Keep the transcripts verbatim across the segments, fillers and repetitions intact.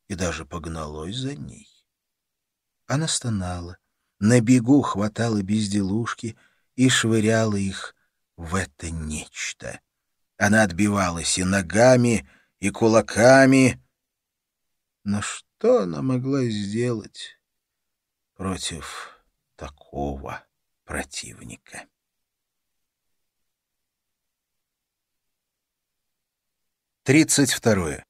и даже погналось за ней. Она стонала, на бегу хватала безделушки и швыряла их в это нечто. Она отбивалась и ногами, и кулаками. Но что она могла сделать против такого противника? Тридцать второе.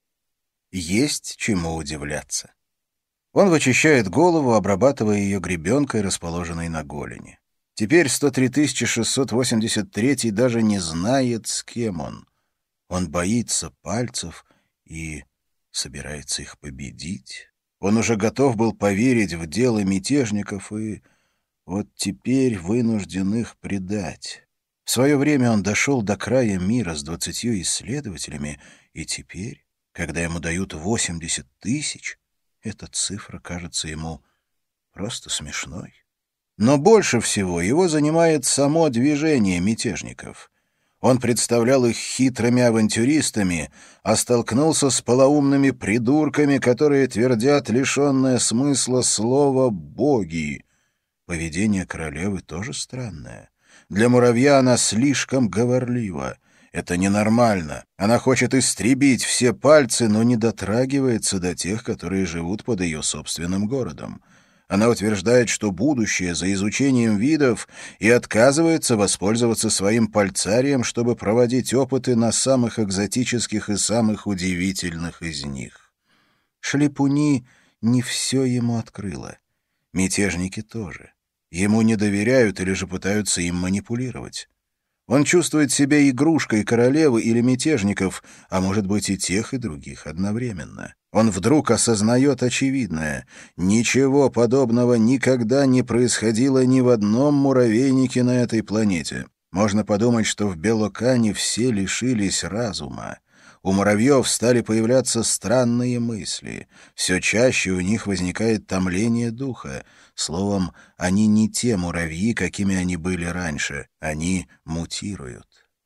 Есть чему удивляться. Он вычищает голову, обрабатывая ее гребенкой, расположенной на голени. Теперь сто три тысячи шестьсот восемьдесят третий даже не знает, с кем он. Он боится пальцев и собирается их победить. Он уже готов был поверить в дело мятежников и вот теперь вынужден их предать. В свое время он дошел до края мира с двадцатью исследователями, и теперь, когда ему дают восемьдесят тысяч, эта цифра кажется ему просто смешной. Но больше всего его занимает само движение мятежников. Он представлял их хитрыми авантюристами, а столкнулся с полоумными придурками, которые твердят лишенное смысла слово «боги». Поведение королевы тоже странное. Для муравья она слишком говорлива. Это ненормально. Она хочет истребить все пальцы, но не дотрагивается до тех, которые живут под ее собственным городом. Она утверждает, что будущее за изучением видов, и отказывается воспользоваться своим пальцарием, чтобы проводить опыты на самых экзотических и самых удивительных из них. Шлепуни не все ему открыла. Мятежники тоже. Ему не доверяют или же пытаются им манипулировать. Он чувствует себя игрушкой королевы или мятежников, а может быть и тех, и других одновременно. Он вдруг осознает очевидное. Ничего подобного никогда не происходило ни в одном муравейнике на этой планете. Можно подумать, что в Белокане все лишились разума. У муравьев стали появляться странные мысли. Все чаще у них возникает томление духа. Словом, они не те муравьи, какими они были раньше. Они мутируют.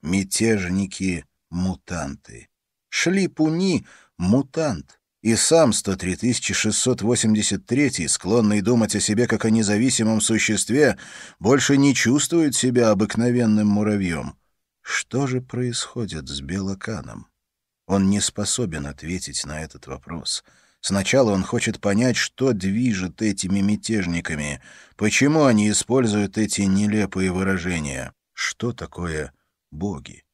Мятежники-мутанты. Шлипуни — мутант. И сам сто три тысячи шестьсот восемьдесят третий, склонный думать о себе как о независимом существе, больше не чувствует себя обыкновенным муравьем. Что же происходит с Белоканом? Он не способен ответить на этот вопрос. Сначала он хочет понять, что движет этими мятежниками, почему они используют эти нелепые выражения. Что такое боги?